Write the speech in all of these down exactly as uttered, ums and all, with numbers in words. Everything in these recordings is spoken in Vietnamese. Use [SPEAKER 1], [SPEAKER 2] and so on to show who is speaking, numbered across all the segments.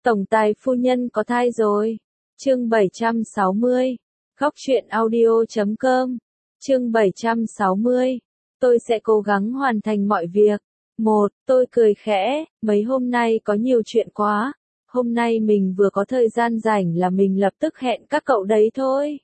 [SPEAKER 1] Tổng tài phu nhân có thai rồi. Chương bảy trăm sáu mươi. Góc truyện audio chấm com. Chương bảy trăm sáu mươi. Tôi sẽ cố gắng hoàn thành mọi việc. Một, tôi cười khẽ, mấy hôm nay có nhiều chuyện quá. Hôm nay mình vừa có thời gian rảnh là mình lập tức hẹn các cậu đấy thôi.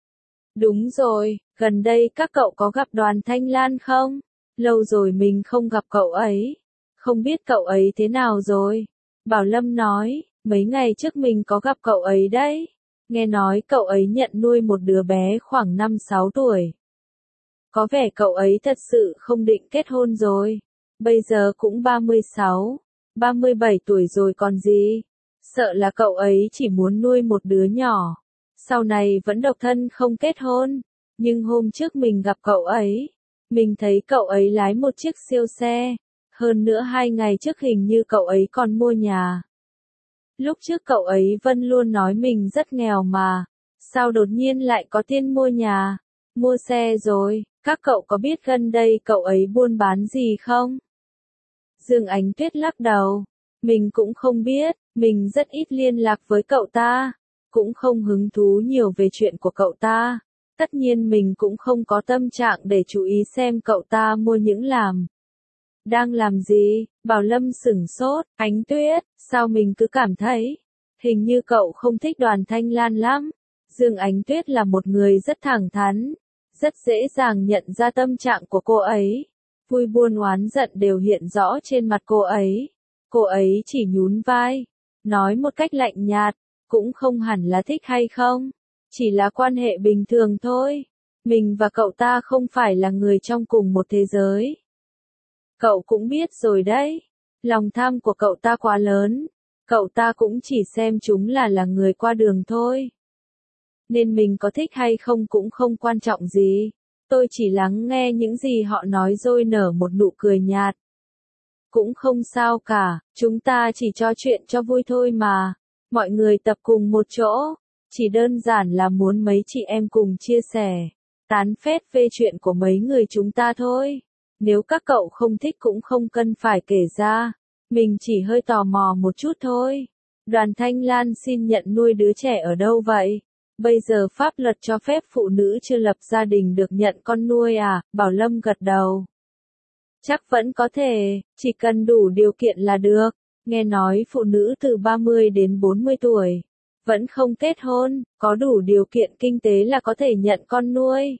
[SPEAKER 1] Đúng rồi, gần đây các cậu có gặp Đoàn Thanh Lan không? Lâu rồi mình không gặp cậu ấy. Không biết cậu ấy thế nào rồi? Bảo Lâm nói, mấy ngày trước mình có gặp cậu ấy đấy. Nghe nói cậu ấy nhận nuôi một đứa bé khoảng năm sáu tuổi. Có vẻ cậu ấy thật sự không định kết hôn rồi. Bây giờ cũng ba mươi sáu, ba mươi bảy tuổi rồi còn gì. Sợ là cậu ấy chỉ muốn nuôi một đứa nhỏ. Sau này vẫn độc thân không kết hôn. Nhưng hôm trước mình gặp cậu ấy. Mình thấy cậu ấy lái một chiếc siêu xe. Hơn nữa hai ngày trước hình như cậu ấy còn mua nhà. Lúc trước cậu ấy vẫn luôn nói mình rất nghèo mà. Sao đột nhiên lại có tiền mua nhà, mua xe rồi? Các cậu có biết gần đây cậu ấy buôn bán gì không? Dương Ánh Tuyết lắc đầu. Mình cũng không biết, mình rất ít liên lạc với cậu ta. Cũng không hứng thú nhiều về chuyện của cậu ta. Tất nhiên mình cũng không có tâm trạng để chú ý xem cậu ta mua những làm. Đang làm gì? Bảo Lâm sửng sốt. Ánh Tuyết, sao mình cứ cảm thấy hình như cậu không thích Đoàn Thanh Lan lắm. Dương Ánh Tuyết là một người rất thẳng thắn, rất dễ dàng nhận ra tâm trạng của cô ấy. Vui buồn oán giận đều hiện rõ trên mặt cô ấy. Cô ấy chỉ nhún vai, nói một cách lạnh nhạt, cũng không hẳn là thích hay không, chỉ là quan hệ bình thường thôi. Mình và cậu ta không phải là người trong cùng một thế giới. Cậu cũng biết rồi đấy, lòng tham của cậu ta quá lớn, cậu ta cũng chỉ xem chúng là là người qua đường thôi. Nên mình có thích hay không cũng không quan trọng gì, tôi chỉ lắng nghe những gì họ nói rồi nở một nụ cười nhạt. Cũng không sao cả, chúng ta chỉ trò chuyện cho vui thôi mà, mọi người tập cùng một chỗ, chỉ đơn giản là muốn mấy chị em cùng chia sẻ, tán phét về chuyện của mấy người chúng ta thôi. Nếu các cậu không thích cũng không cần phải kể ra. Mình chỉ hơi tò mò một chút thôi. Đoàn Thanh Lan xin nhận nuôi đứa trẻ ở đâu vậy? Bây giờ pháp luật cho phép phụ nữ chưa lập gia đình được nhận con nuôi à? Bảo Lâm gật đầu. Chắc vẫn có thể, chỉ cần đủ điều kiện là được. Nghe nói phụ nữ từ ba mươi đến bốn mươi tuổi, vẫn không kết hôn, có đủ điều kiện kinh tế là có thể nhận con nuôi.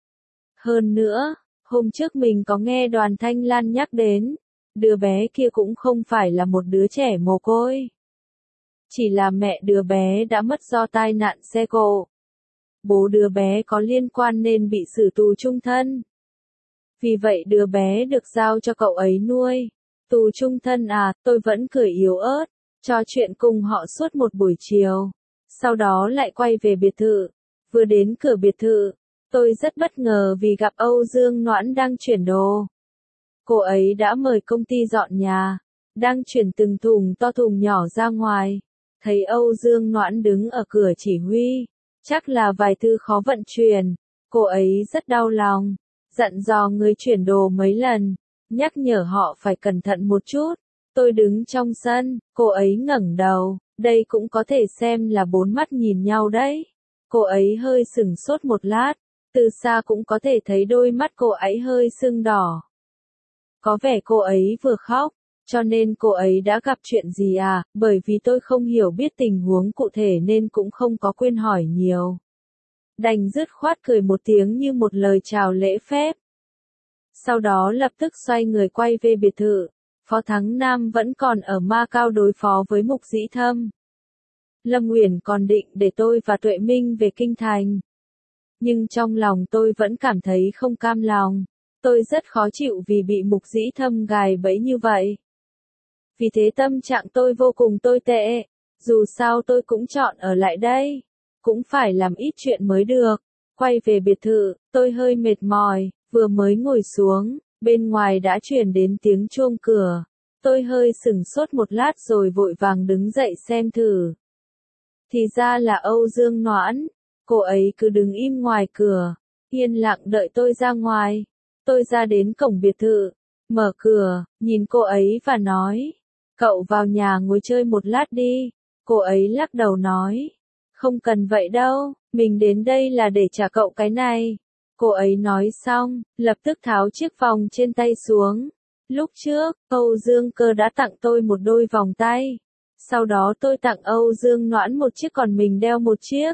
[SPEAKER 1] Hơn nữa, hôm trước mình có nghe Đoàn Thanh Lan nhắc đến, đứa bé kia cũng không phải là một đứa trẻ mồ côi. Chỉ là mẹ đứa bé đã mất do tai nạn xe cộ. Bố đứa bé có liên quan nên bị xử tù chung thân. Vì vậy đứa bé được giao cho cậu ấy nuôi. Tù chung thân à? Tôi vẫn cười yếu ớt, trò chuyện cùng họ suốt một buổi chiều. Sau đó lại quay về biệt thự. Vừa đến cửa biệt thự, tôi rất bất ngờ vì gặp Âu Dương Noãn đang chuyển đồ. Cô ấy đã mời công ty dọn nhà, đang chuyển từng thùng to thùng nhỏ ra ngoài. Thấy Âu Dương Noãn đứng ở cửa chỉ huy, chắc là vài thứ khó vận chuyển. Cô ấy rất đau lòng, dặn dò người chuyển đồ mấy lần, nhắc nhở họ phải cẩn thận một chút. Tôi đứng trong sân, cô ấy ngẩng đầu, đây cũng có thể xem là bốn mắt nhìn nhau đấy. Cô ấy hơi sửng sốt một lát, từ xa cũng có thể thấy đôi mắt cô ấy hơi sưng đỏ. Có vẻ cô ấy vừa khóc, cho nên cô ấy đã gặp chuyện gì à? Bởi vì tôi không hiểu biết tình huống cụ thể nên cũng không có quyền hỏi nhiều. Đành dứt khoát cười một tiếng như một lời chào lễ phép. Sau đó lập tức xoay người quay về biệt thự. Phó Thắng Nam vẫn còn ở Ma Cao đối phó với Mục Dĩ Thâm. Lâm Uyển còn định để tôi và Tuệ Minh về Kinh Thành. Nhưng trong lòng tôi vẫn cảm thấy không cam lòng. Tôi rất khó chịu vì bị Mục Dĩ Thâm gài bẫy như vậy. Vì thế tâm trạng tôi vô cùng tồi tệ. Dù sao tôi cũng chọn ở lại đây. Cũng phải làm ít chuyện mới được. Quay về biệt thự, tôi hơi mệt mỏi, vừa mới ngồi xuống, bên ngoài đã truyền đến tiếng chuông cửa. Tôi hơi sửng sốt một lát rồi vội vàng đứng dậy xem thử. Thì ra là Âu Dương Noãn. Cô ấy cứ đứng im ngoài cửa, yên lặng đợi tôi ra ngoài. Tôi ra đến cổng biệt thự, mở cửa, nhìn cô ấy và nói, cậu vào nhà ngồi chơi một lát đi, Cô ấy lắc đầu nói. Không cần vậy đâu, mình đến đây là để trả cậu cái này. Cô ấy nói xong, lập tức tháo chiếc vòng trên tay xuống. Lúc trước, Âu Dương Cơ đã tặng tôi một đôi vòng tay. Sau đó tôi tặng Âu Dương Noãn một chiếc còn mình đeo một chiếc.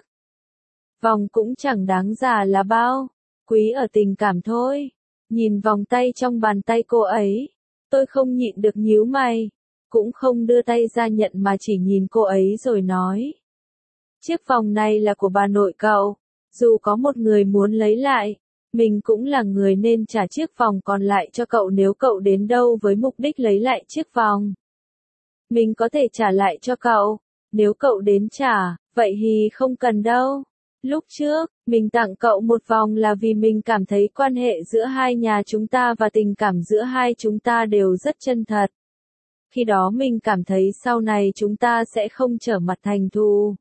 [SPEAKER 1] Vòng cũng chẳng đáng giá là bao, quý ở tình cảm thôi. Nhìn vòng tay trong bàn tay cô ấy, tôi không nhịn được nhíu mày, cũng không đưa tay ra nhận mà chỉ nhìn cô ấy rồi nói. Chiếc vòng này là của bà nội cậu, dù có một người muốn lấy lại, mình cũng là người nên trả chiếc vòng còn lại cho cậu nếu cậu đến đâu với mục đích lấy lại chiếc vòng. Mình có thể trả lại cho cậu, nếu cậu đến trả, vậy thì không cần đâu. Lúc trước, mình tặng cậu một vòng là vì mình cảm thấy quan hệ giữa hai nhà chúng ta và tình cảm giữa hai chúng ta đều rất chân thật. Khi đó mình cảm thấy sau này chúng ta sẽ không trở mặt thành thù.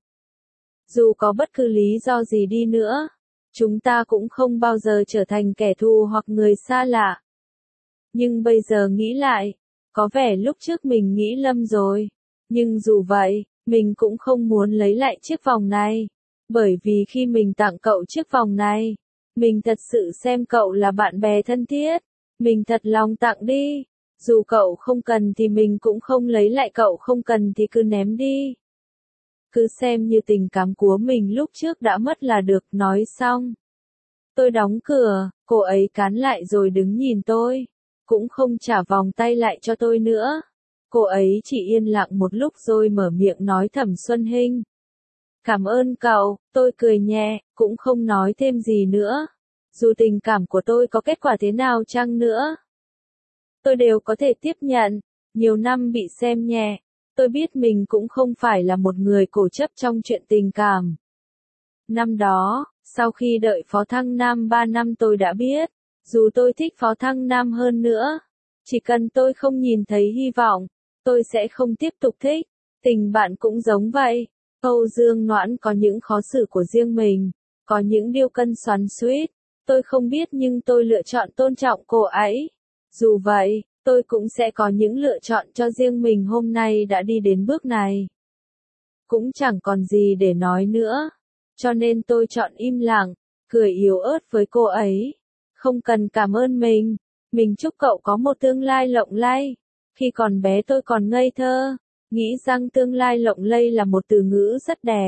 [SPEAKER 1] Dù có bất cứ lý do gì đi nữa, chúng ta cũng không bao giờ trở thành kẻ thù hoặc người xa lạ. Nhưng bây giờ nghĩ lại, có vẻ lúc trước mình nghĩ lầm rồi. Nhưng dù vậy, mình cũng không muốn lấy lại chiếc vòng này. Bởi vì khi mình tặng cậu chiếc vòng này, mình thật sự xem cậu là bạn bè thân thiết. Mình thật lòng tặng đi. Dù cậu không cần thì mình cũng không lấy lại, cậu không cần thì cứ ném đi. Cứ xem như tình cảm của mình lúc trước đã mất là được. Nói xong, tôi đóng cửa, cô ấy cán lại rồi đứng nhìn tôi, cũng không trả vòng tay lại cho tôi nữa. Cô ấy chỉ yên lặng một lúc rồi mở miệng nói Thẩm Xuân Hinh. Cảm ơn cậu, tôi cười nhẹ, cũng không nói thêm gì nữa. Dù tình cảm của tôi có kết quả thế nào chăng nữa, tôi đều có thể tiếp nhận. Nhiều năm bị xem nhẹ, tôi biết mình cũng không phải là một người cố chấp trong chuyện tình cảm. Năm đó, sau khi đợi Phó Thăng Nam ba năm tôi đã biết, dù tôi thích Phó Thăng Nam hơn nữa, chỉ cần tôi không nhìn thấy hy vọng, tôi sẽ không tiếp tục thích. Tình bạn cũng giống vậy. Âu Dương Noãn có những khó xử của riêng mình, có những điều cân xoắn xuýt, tôi không biết nhưng tôi lựa chọn tôn trọng cô ấy. Dù vậy, tôi cũng sẽ có những lựa chọn cho riêng mình. Hôm nay đã đi đến bước này, cũng chẳng còn gì để nói nữa, cho nên tôi chọn im lặng, cười yếu ớt với cô ấy. Không cần cảm ơn mình, mình chúc cậu có một tương lai lộng lẫy. Khi còn bé tôi còn ngây thơ, nghĩ rằng tương lai lộng lẫy là một từ ngữ rất đẹp.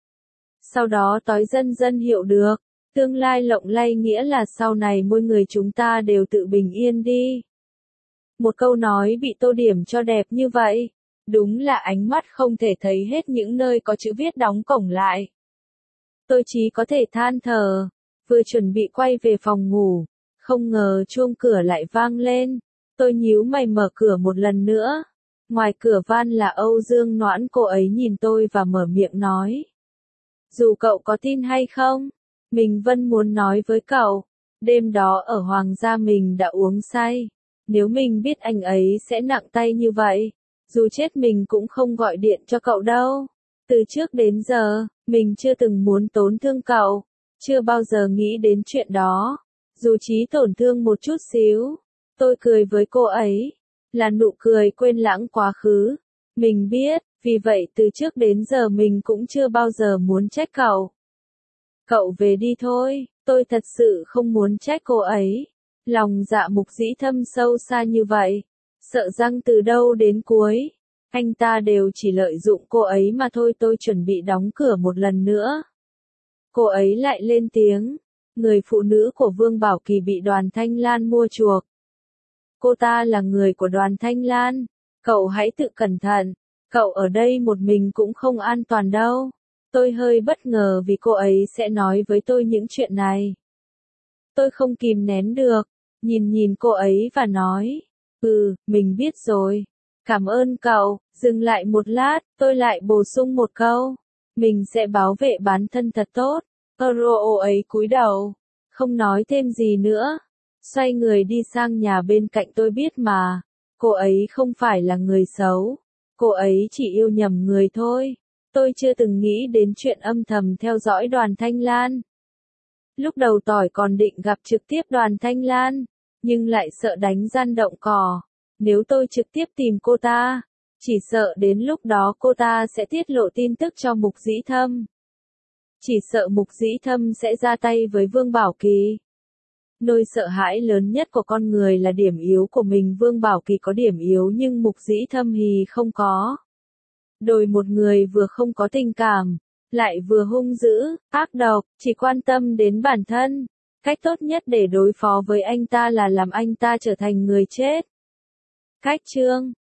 [SPEAKER 1] Sau đó tối dần dần hiểu được, tương lai lộng lẫy nghĩa là sau này mỗi người chúng ta đều tự bình yên đi. Một câu nói bị tô điểm cho đẹp như vậy, đúng là ánh mắt không thể thấy hết những nơi có chữ viết đóng cổng lại. Tôi chỉ có thể than thở, vừa chuẩn bị quay về phòng ngủ, không ngờ chuông cửa lại vang lên. Tôi nhíu mày mở cửa một lần nữa. Ngoài cửa van là Âu Dương Noãn, cô ấy nhìn tôi và mở miệng nói. Dù cậu có tin hay không, mình vẫn muốn nói với cậu, đêm đó ở Hoàng gia mình đã uống say. Nếu mình biết anh ấy sẽ nặng tay như vậy, dù chết mình cũng không gọi điện cho cậu đâu. Từ trước đến giờ, mình chưa từng muốn tổn thương cậu, chưa bao giờ nghĩ đến chuyện đó, dù chỉ tổn thương một chút xíu. Tôi cười với cô ấy, là nụ cười quên lãng quá khứ. Mình biết, vì vậy từ trước đến giờ mình cũng chưa bao giờ muốn trách cậu. Cậu về đi thôi, tôi thật sự không muốn trách cô ấy. Lòng dạ Mục Dĩ thâm sâu xa như vậy, sợ rằng từ đầu đến cuối, anh ta đều chỉ lợi dụng cô ấy mà thôi. Tôi chuẩn bị đóng cửa một lần nữa. Cô ấy lại lên tiếng, người phụ nữ của Vương Bảo Kỳ bị Đoàn Thanh Lan mua chuộc. Cô ta là người của Đoàn Thanh Lan, cậu hãy tự cẩn thận, cậu ở đây một mình cũng không an toàn đâu. Tôi hơi bất ngờ vì cô ấy sẽ nói với tôi những chuyện này. Tôi không kìm nén được, nhìn nhìn cô ấy và nói, ừ, mình biết rồi. Cảm ơn cậu. Dừng lại một lát, tôi lại bổ sung một câu, mình sẽ bảo vệ bản thân thật tốt. Cô ấy cúi đầu, không nói thêm gì nữa, xoay người đi sang nhà bên cạnh. Tôi biết mà, cô ấy không phải là người xấu, cô ấy chỉ yêu nhầm người thôi. Tôi chưa từng nghĩ đến chuyện âm thầm theo dõi Đoàn Thanh Lan. Lúc đầu tỏi còn định gặp trực tiếp Đoàn Thanh Lan, nhưng lại sợ đánh rắn động cỏ. Nếu tôi trực tiếp tìm cô ta, Chỉ sợ đến lúc đó cô ta sẽ tiết lộ tin tức cho Mục Dĩ Thâm. Chỉ sợ Mục Dĩ Thâm sẽ ra tay với Vương Bảo Kỳ. Nỗi sợ hãi lớn nhất của con người là điểm yếu của mình. Vương Bảo Kỳ có điểm yếu nhưng Mục Dĩ Thâm thì không có. Đổi một người vừa không có tình cảm, lại vừa hung dữ, ác độc, chỉ quan tâm đến bản thân. Cách tốt nhất để đối phó với anh ta là làm anh ta trở thành người chết. Cách chương